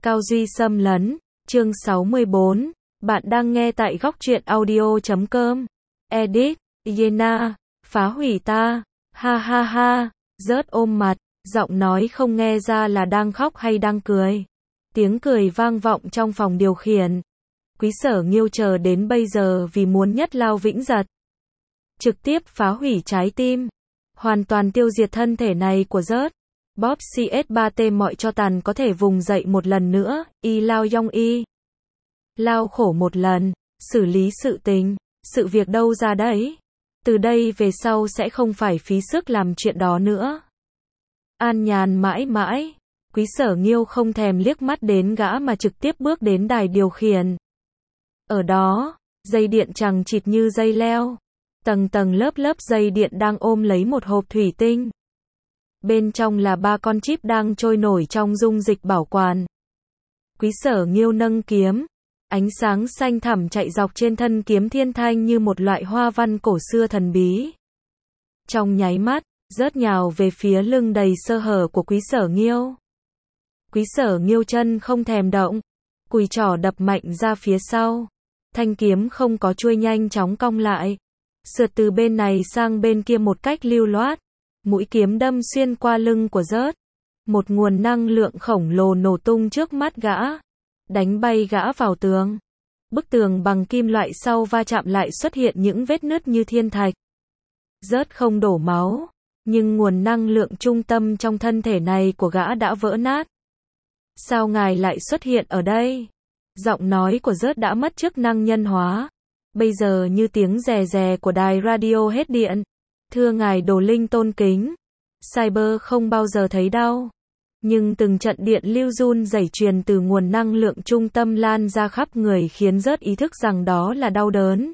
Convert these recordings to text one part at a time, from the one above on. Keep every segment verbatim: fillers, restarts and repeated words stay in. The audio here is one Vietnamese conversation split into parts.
Cao Duy xâm lấn, chương sáu mươi bốn, bạn đang nghe tại góc truyện audio chấm com, edit, Yena, phá hủy ta, ha ha ha, rớt ôm mặt, giọng nói không nghe ra là đang khóc hay đang cười. Tiếng cười vang vọng trong phòng điều khiển. Quý Sở Nghiêu chờ đến bây giờ vì muốn nhất lao vĩnh giật. Trực tiếp phá hủy trái tim, hoàn toàn tiêu diệt thân thể này của rớt. Bóp xê ét ba tê mọi cho tàn có thể vùng dậy một lần nữa, y lao yong y. Lao khổ một lần, xử lý sự tình, sự việc đâu ra đấy. Từ đây về sau sẽ không phải phí sức làm chuyện đó nữa. An nhàn mãi mãi, Quý Sở Nghiêu không thèm liếc mắt đến gã mà trực tiếp bước đến đài điều khiển. Ở đó, dây điện chằng chịt như dây leo. Tầng tầng lớp lớp dây điện đang ôm lấy một hộp thủy tinh. Bên trong là ba con chip đang trôi nổi trong dung dịch bảo quản. Quý Sở Nghiêu nâng kiếm. Ánh sáng xanh thẳm chạy dọc trên thân kiếm thiên thanh như một loại hoa văn cổ xưa thần bí. Trong nháy mắt, rớt nhào về phía lưng đầy sơ hở của Quý Sở Nghiêu. Quý Sở Nghiêu chân không thèm động, cùi trỏ đập mạnh ra phía sau. Thanh kiếm không có chuôi nhanh chóng cong lại, sượt từ bên này sang bên kia một cách lưu loát. Mũi kiếm đâm xuyên qua lưng của rớt. Một nguồn năng lượng khổng lồ nổ tung trước mắt gã, đánh bay gã vào tường. Bức tường bằng kim loại sau va chạm lại xuất hiện những vết nứt như thiên thạch. Rớt không đổ máu, nhưng nguồn năng lượng trung tâm trong thân thể này của gã đã vỡ nát. Sao ngài lại xuất hiện ở đây? Giọng nói của rớt đã mất chức năng nhân hóa, bây giờ như tiếng rè rè của đài radio hết điện. Thưa ngài Đồ Linh tôn kính, Cyber không bao giờ thấy đau, nhưng từng trận điện lưu run rẩy truyền từ nguồn năng lượng trung tâm lan ra khắp người khiến rớt ý thức rằng đó là đau đớn.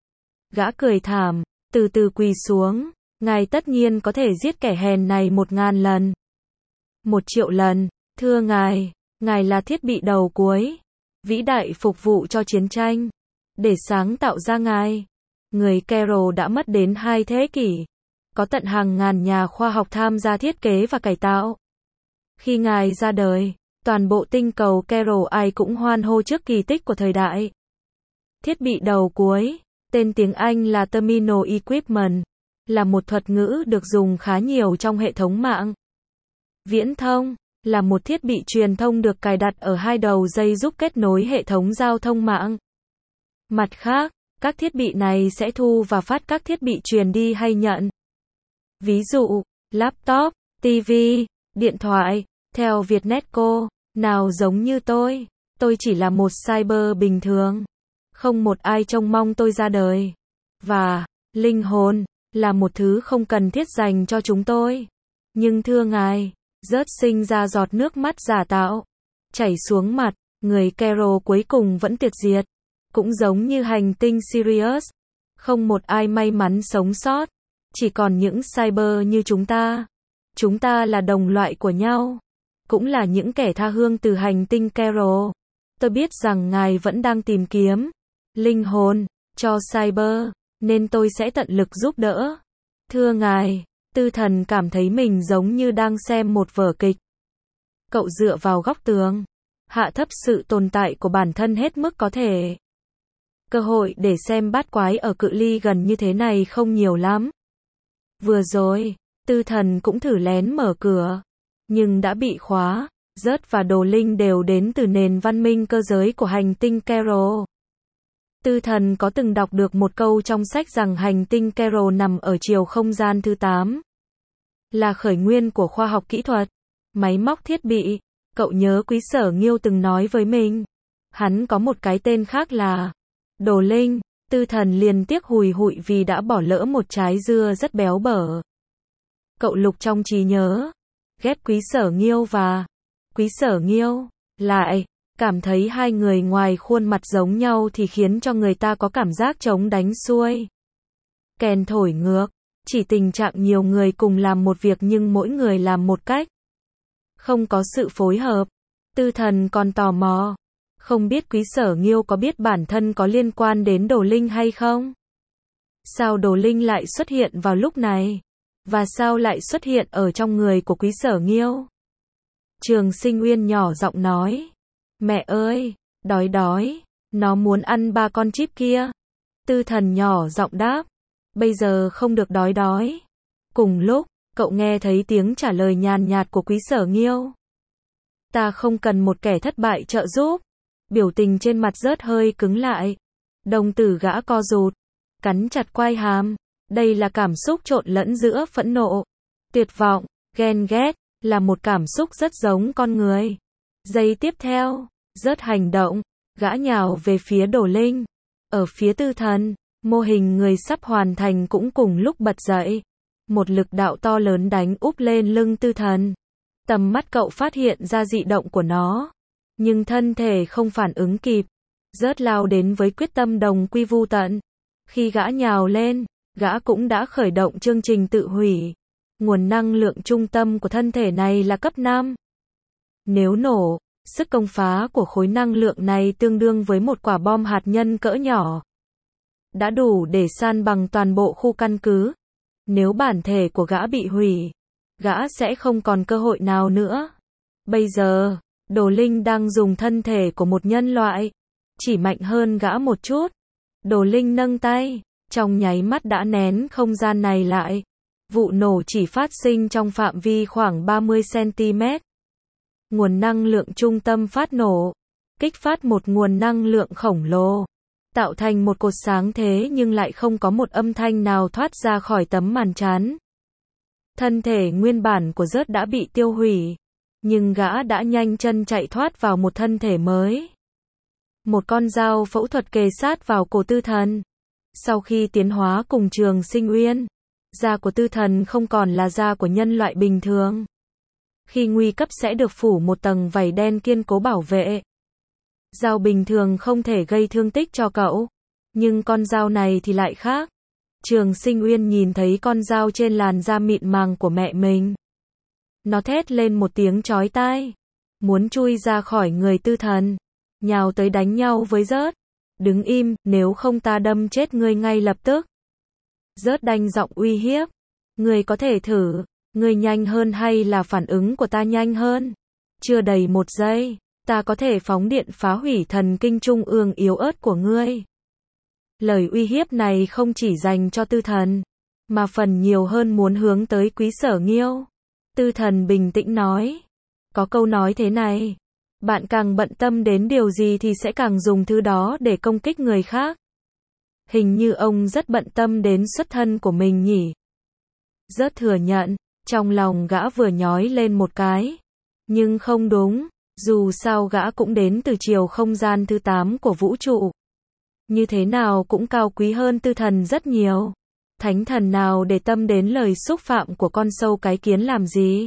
Gã cười thảm, từ từ quỳ xuống, ngài tất nhiên có thể giết kẻ hèn này một ngàn lần. Một triệu lần, thưa ngài, ngài là thiết bị đầu cuối, vĩ đại phục vụ cho chiến tranh, để sáng tạo ra ngài. Người Carol đã mất đến hai thế kỷ. Có tận hàng ngàn nhà khoa học tham gia thiết kế và cải tạo. Khi ngài ra đời, toàn bộ tinh cầu Carol ai cũng hoan hô trước kỳ tích của thời đại. Thiết bị đầu cuối, tên tiếng Anh là Terminal Equipment, là một thuật ngữ được dùng khá nhiều trong hệ thống mạng. Viễn thông, là một thiết bị truyền thông được cài đặt ở hai đầu dây giúp kết nối hệ thống giao thông mạng. Mặt khác, các thiết bị này sẽ thu và phát các thiết bị truyền đi hay nhận. Ví dụ, laptop, ti vi, điện thoại. Theo Vietnetco, nào giống như tôi, tôi chỉ là một cyber bình thường. Không một ai trông mong tôi ra đời. Và, linh hồn, là một thứ không cần thiết dành cho chúng tôi. Nhưng thưa ngài, rớt sinh ra giọt nước mắt giả tạo, chảy xuống mặt, người Carol cuối cùng vẫn tuyệt diệt. Cũng giống như hành tinh Sirius, không một ai may mắn sống sót, chỉ còn những cyber như chúng ta. Chúng ta là đồng loại của nhau, cũng là những kẻ tha hương từ hành tinh Carol. Tôi biết rằng ngài vẫn đang tìm kiếm linh hồn cho cyber, nên tôi sẽ tận lực giúp đỡ. Thưa ngài, Tư Thần cảm thấy mình giống như đang xem một vở kịch. Cậu dựa vào góc tường, hạ thấp sự tồn tại của bản thân hết mức có thể. Cơ hội để xem bát quái ở cự ly gần như thế này không nhiều lắm. Vừa rồi, Tư Thần cũng thử lén mở cửa, nhưng đã bị khóa. Rớt và Đồ Linh đều đến từ nền văn minh cơ giới của hành tinh Carol. Tư Thần có từng đọc được một câu trong sách rằng hành tinh Carol nằm ở chiều không gian thứ tám. Là khởi nguyên của khoa học kỹ thuật, máy móc thiết bị. Cậu nhớ Quý Sở Nghiêu từng nói với mình, hắn có một cái tên khác là Đồ Linh. Tư Thần liền tiếc hùi hụi vì đã bỏ lỡ một trái dưa rất béo bở. Cậu lục trong trí nhớ, ghép Quý Sở Nghiêu và Quý Sở Nghiêu, lại cảm thấy hai người ngoài khuôn mặt giống nhau thì khiến cho người ta có cảm giác trống đánh xuôi. Kèn thổi ngược, chỉ tình trạng nhiều người cùng làm một việc nhưng mỗi người làm một cách. Không có sự phối hợp. Tư Thần còn tò mò, không biết Quý Sở Nghiêu có biết bản thân có liên quan đến Đồ Linh hay không? Sao Đồ Linh lại xuất hiện vào lúc này? Và sao lại xuất hiện ở trong người của Quý Sở Nghiêu? Trường Sinh Uyên nhỏ giọng nói. Mẹ ơi, đói đói, nó muốn ăn ba con chip kia. Tư Thần nhỏ giọng đáp, bây giờ không được đói đói. Cùng lúc, cậu nghe thấy tiếng trả lời nhàn nhạt của Quý Sở Nghiêu. Ta không cần một kẻ thất bại trợ giúp. Biểu tình trên mặt rớt hơi cứng lại. Đồng tử gã co rụt, cắn chặt quai hàm. Đây là cảm xúc trộn lẫn giữa phẫn nộ, tuyệt vọng, ghen ghét, là một cảm xúc rất giống con người. Giây tiếp theo, rớt hành động, gã nhào về phía Đồ Linh. Ở phía Tư Thần, mô hình người sắp hoàn thành cũng cùng lúc bật dậy. Một lực đạo to lớn đánh úp lên lưng Tư Thần. Tầm mắt cậu phát hiện ra dị động của nó. Nhưng thân thể không phản ứng kịp. Rớt lao đến với quyết tâm đồng quy vu tận. Khi gã nhào lên, gã cũng đã khởi động chương trình tự hủy. Nguồn năng lượng trung tâm của thân thể này là cấp năm. Nếu nổ, sức công phá của khối năng lượng này tương đương với một quả bom hạt nhân cỡ nhỏ. Đã đủ để san bằng toàn bộ khu căn cứ. Nếu bản thể của gã bị hủy, gã sẽ không còn cơ hội nào nữa. Bây giờ, Đồ Linh đang dùng thân thể của một nhân loại, chỉ mạnh hơn gã một chút. Đồ Linh nâng tay, trong nháy mắt đã nén không gian này lại. Vụ nổ chỉ phát sinh trong phạm vi khoảng ba mươi xăng-ti-mét. Nguồn năng lượng trung tâm phát nổ, kích phát một nguồn năng lượng khổng lồ, tạo thành một cột sáng thế nhưng lại không có một âm thanh nào thoát ra khỏi tấm màn chắn. Thân thể nguyên bản của Rớt đã bị tiêu hủy, nhưng gã đã nhanh chân chạy thoát vào một thân thể mới. Một con dao phẫu thuật kề sát vào cổ Tư Thần. Sau khi tiến hóa cùng Trường Sinh Uyên, da của Tư Thần không còn là da của nhân loại bình thường. Khi nguy cấp sẽ được phủ một tầng vảy đen kiên cố bảo vệ. Dao bình thường không thể gây thương tích cho cậu, nhưng con dao này thì lại khác. Trường Sinh Uyên nhìn thấy con dao trên làn da mịn màng của mẹ mình. Nó thét lên một tiếng chói tai, muốn chui ra khỏi người Tư Thần, nhào tới đánh nhau với Rớt. Đứng im, nếu không ta đâm chết ngươi ngay lập tức. Rớt đanh giọng uy hiếp. Ngươi có thể thử, ngươi nhanh hơn hay là phản ứng của ta nhanh hơn? Chưa đầy một giây, ta có thể phóng điện phá hủy thần kinh trung ương yếu ớt của ngươi. Lời uy hiếp này không chỉ dành cho Tư Thần, mà phần nhiều hơn muốn hướng tới Quý Sở Nghiêu. Tư Thần bình tĩnh nói. Có câu nói thế này. Bạn càng bận tâm đến điều gì thì sẽ càng dùng thứ đó để công kích người khác. Hình như ông rất bận tâm đến xuất thân của mình nhỉ. Rớt thừa nhận, trong lòng gã vừa nhói lên một cái. Nhưng không đúng, dù sao gã cũng đến từ chiều không gian thứ tám của vũ trụ. Như thế nào cũng cao quý hơn Tư Thần rất nhiều. Thánh thần nào để tâm đến lời xúc phạm của con sâu cái kiến làm gì?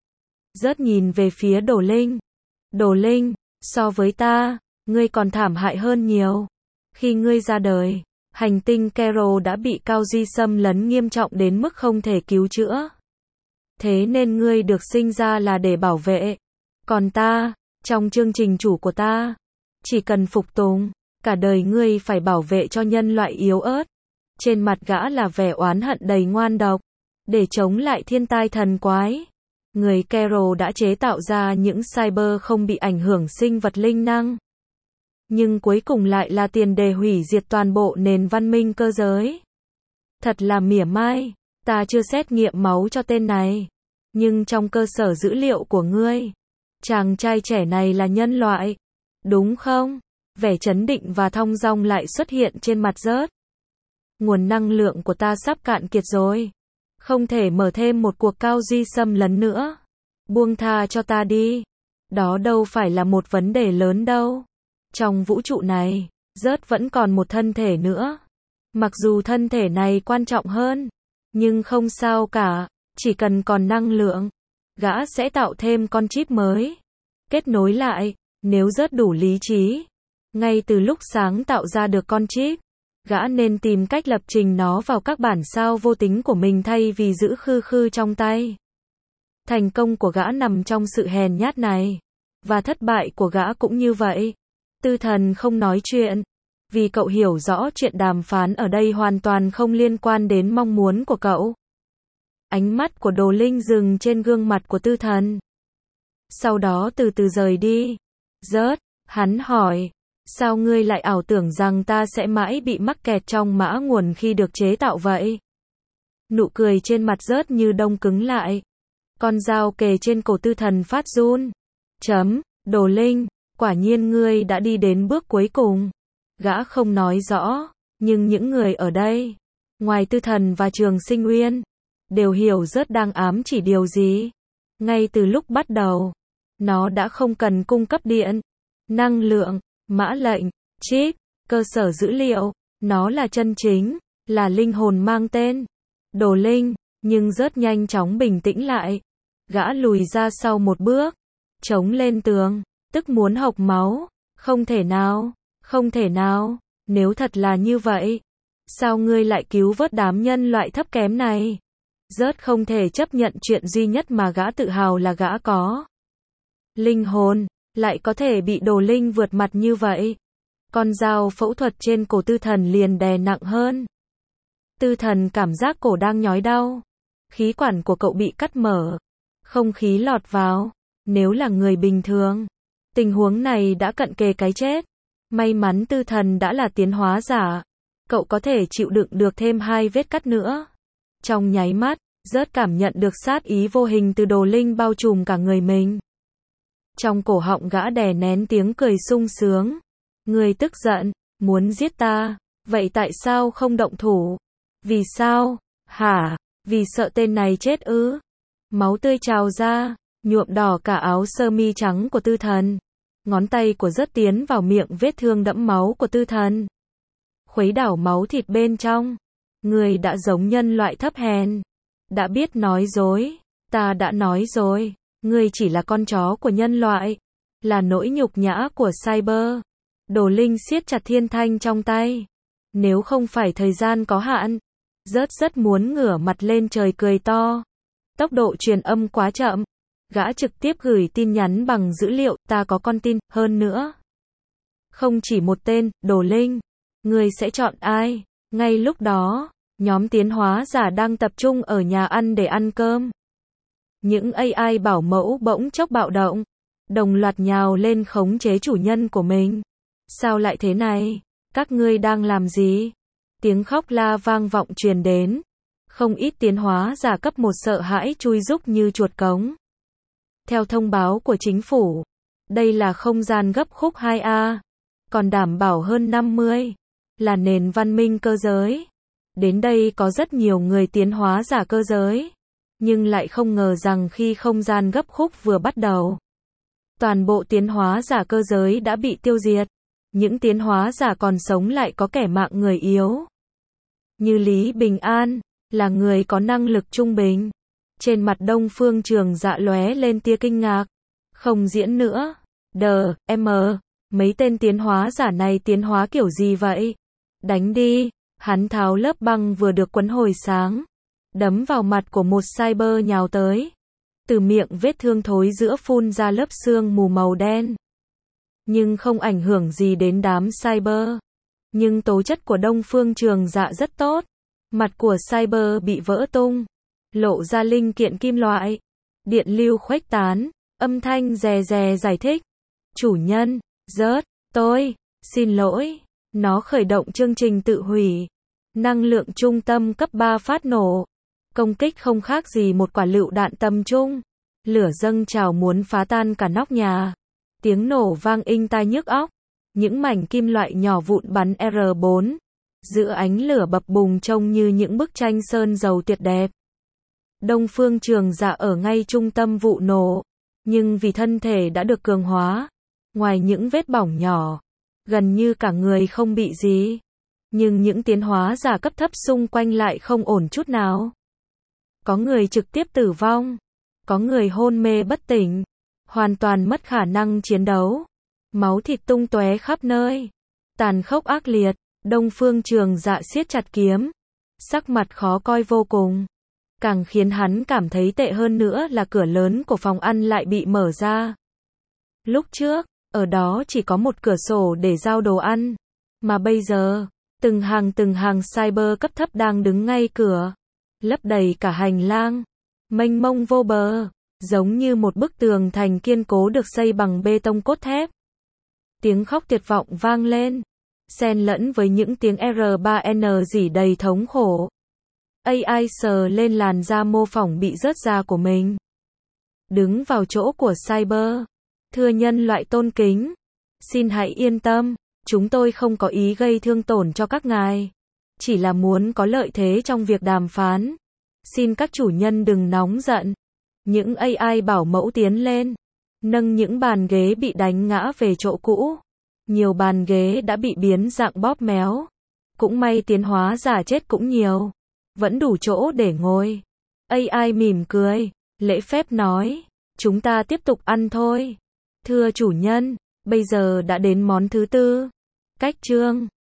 Rớt nhìn về phía Đồ Linh. Đồ Linh, so với ta, ngươi còn thảm hại hơn nhiều. Khi ngươi ra đời, hành tinh Kero đã bị Cao Duy xâm lấn nghiêm trọng đến mức không thể cứu chữa. Thế nên ngươi được sinh ra là để bảo vệ. Còn ta, trong chương trình chủ của ta, chỉ cần phục tùng, cả đời ngươi phải bảo vệ cho nhân loại yếu ớt. Trên mặt gã là vẻ oán hận đầy ngoan độc. Để chống lại thiên tai thần quái, người Kero đã chế tạo ra những cyber không bị ảnh hưởng sinh vật linh năng. Nhưng cuối cùng lại là tiền đề hủy diệt toàn bộ nền văn minh cơ giới. Thật là mỉa mai, ta chưa xét nghiệm máu cho tên này. Nhưng trong cơ sở dữ liệu của ngươi, chàng trai trẻ này là nhân loại, đúng không? Vẻ trấn định và thong dong lại xuất hiện trên mặt Rớt. Nguồn năng lượng của ta sắp cạn kiệt rồi. Không thể mở thêm một cuộc Cao Duy xâm lấn nữa. Buông tha cho ta đi. Đó đâu phải là một vấn đề lớn đâu. Trong vũ trụ này, Rớt vẫn còn một thân thể nữa. Mặc dù thân thể này quan trọng hơn, nhưng không sao cả. Chỉ cần còn năng lượng, gã sẽ tạo thêm con chip mới. Kết nối lại, nếu Rớt đủ lý trí. Ngay từ lúc sáng tạo ra được con chip, gã nên tìm cách lập trình nó vào các bản sao vô tính của mình thay vì giữ khư khư trong tay. Thành công của gã nằm trong sự hèn nhát này. Và thất bại của gã cũng như vậy. Tư Thần không nói chuyện. Vì cậu hiểu rõ chuyện đàm phán ở đây hoàn toàn không liên quan đến mong muốn của cậu. Ánh mắt của Đồ Linh dừng trên gương mặt của Tư Thần. Sau đó từ từ rời đi. Rớt, Hắn hỏi, sao ngươi lại ảo tưởng rằng ta sẽ mãi bị mắc kẹt trong mã nguồn khi được chế tạo vậy? Nụ cười trên mặt rớt như đông cứng lại. Con dao kề trên cổ Tư Thần phát run. Chấm, Đồ Linh, quả nhiên ngươi đã đi đến bước cuối cùng. Gã không nói rõ, nhưng những người ở đây, ngoài Tư Thần và Trường Sinh Uyên, đều hiểu rớt đang ám chỉ điều gì. Ngay từ lúc bắt đầu, nó đã không cần cung cấp điện, năng lượng, mã lệnh, chip, cơ sở dữ liệu. Nó là chân chính, là linh hồn mang tên Đồ Linh, nhưng rất nhanh chóng bình tĩnh lại. Gã lùi ra sau một bước, chống lên tường, tức muốn hộc máu. Không thể nào, không thể nào, nếu thật là như vậy, sao ngươi lại cứu vớt đám nhân loại thấp kém này? Rớt không thể chấp nhận chuyện duy nhất mà gã tự hào là gã có linh hồn, lại có thể bị Đồ Linh vượt mặt như vậy. Con dao phẫu thuật trên cổ Tư Thần liền đè nặng hơn. Tư Thần cảm giác cổ đang nhói đau. Khí quản của cậu bị cắt mở. Không khí lọt vào. Nếu là người bình thường, tình huống này đã cận kề cái chết. May mắn Tư Thần đã là tiến hóa giả. Cậu có thể chịu đựng được thêm hai vết cắt nữa. Trong nháy mắt, Rớt cảm nhận được sát ý vô hình từ Đồ Linh bao trùm cả người mình. Trong cổ họng gã đè nén tiếng cười sung sướng. Ngươi tức giận, muốn giết ta, vậy tại sao không động thủ? Vì sao? Hả? Vì sợ tên này chết ư? Máu tươi trào ra, nhuộm đỏ cả áo sơ mi trắng của Tư Thần. Ngón tay của Rớt tiến vào miệng vết thương đẫm máu của Tư Thần. Khuấy đảo máu thịt bên trong. Ngươi đã giống nhân loại thấp hèn. Đã biết nói dối. Ta đã nói rồi. Ngươi chỉ là con chó của nhân loại. Là nỗi nhục nhã của Cyber. Đồ Linh siết chặt thiên thanh trong tay. Nếu không phải thời gian có hạn, Rớt rất muốn ngửa mặt lên trời cười to. Tốc độ truyền âm quá chậm. Gã trực tiếp gửi tin nhắn bằng dữ liệu, ta có con tin, hơn nữa. Không chỉ một tên, Đồ Linh. Ngươi sẽ chọn ai? Ngay lúc đó, nhóm tiến hóa giả đang tập trung ở nhà ăn để ăn cơm. Những a i bảo mẫu bỗng chốc bạo động. Đồng loạt nhào lên khống chế chủ nhân của mình. Sao lại thế này? Các ngươi đang làm gì? Tiếng khóc la vang vọng truyền đến. Không ít tiến hóa giả cấp một sợ hãi chui rúc như chuột cống. Theo thông báo của chính phủ, đây là không gian gấp khúc hai A, còn đảm bảo hơn năm mươi, là nền văn minh cơ giới. Đến đây có rất nhiều người tiến hóa giả cơ giới, nhưng lại không ngờ rằng khi không gian gấp khúc vừa bắt đầu, toàn bộ tiến hóa giả cơ giới đã bị tiêu diệt. Những tiến hóa giả còn sống lại có kẻ mạng người yếu. Như Lý Bình An, là người có năng lực trung bình. Trên mặt Đông Phương Trường Dạ lóe lên tia kinh ngạc. Không diễn nữa. Đờ, em, mấy tên tiến hóa giả này tiến hóa kiểu gì vậy? Đánh đi. Hắn tháo lớp băng vừa được quấn hồi sáng. Đấm vào mặt của một cyber nhào tới. Từ miệng vết thương thối giữa phun ra lớp xương mù màu đen. Nhưng không ảnh hưởng gì đến đám cyber. Nhưng tố chất của Đông Phương Trường Dạ rất tốt. Mặt của cyber bị vỡ tung. Lộ ra linh kiện kim loại. Điện lưu khuếch tán. Âm thanh rè rè giải thích. Chủ nhân, Rớt, tôi, xin lỗi. Nó khởi động chương trình tự hủy. Năng lượng trung tâm cấp ba phát nổ. Công kích không khác gì một quả lựu đạn tầm trung. Lửa dâng trào muốn phá tan cả nóc nhà. Tiếng nổ vang inh tai nhức óc. Những mảnh kim loại nhỏ vụn bắn R bốn. Giữa ánh lửa bập bùng trông như những bức tranh sơn dầu tuyệt đẹp. Đông Phương Trường Dạ ở ngay trung tâm vụ nổ. Nhưng vì thân thể đã được cường hóa. Ngoài những vết bỏng nhỏ, gần như cả người không bị gì. Nhưng những tiến hóa giả cấp thấp xung quanh lại không ổn chút nào. Có người trực tiếp tử vong. Có người hôn mê bất tỉnh. Hoàn toàn mất khả năng chiến đấu. Máu thịt tung tóe khắp nơi. Tàn khốc ác liệt. Đông Phương Trường Dạ siết chặt kiếm. Sắc mặt khó coi vô cùng. Càng khiến hắn cảm thấy tệ hơn nữa là cửa lớn của phòng ăn lại bị mở ra. Lúc trước, ở đó chỉ có một cửa sổ để giao đồ ăn. Mà bây giờ, từng hàng từng hàng cyber cấp thấp đang đứng ngay cửa. Lấp đầy cả hành lang. Mênh mông vô bờ. Giống như một bức tường thành kiên cố được xây bằng bê tông cốt thép. Tiếng khóc tuyệt vọng vang lên, xen lẫn với những tiếng R ba N rỉ đầy thống khổ. a i sờ lên làn da mô phỏng bị rớt da của mình. Đứng vào chỗ của Cyber. Thưa nhân loại tôn kính. Xin hãy yên tâm, chúng tôi không có ý gây thương tổn cho các ngài. Chỉ là muốn có lợi thế trong việc đàm phán. Xin các chủ nhân đừng nóng giận. Những a i bảo mẫu tiến lên. Nâng những bàn ghế bị đánh ngã về chỗ cũ. Nhiều bàn ghế đã bị biến dạng bóp méo. Cũng may tiến hóa giả chết cũng nhiều. Vẫn đủ chỗ để ngồi. a i mỉm cười, lễ phép nói. Chúng ta tiếp tục ăn thôi. Thưa chủ nhân, bây giờ đã đến món thứ tư. Cách chương.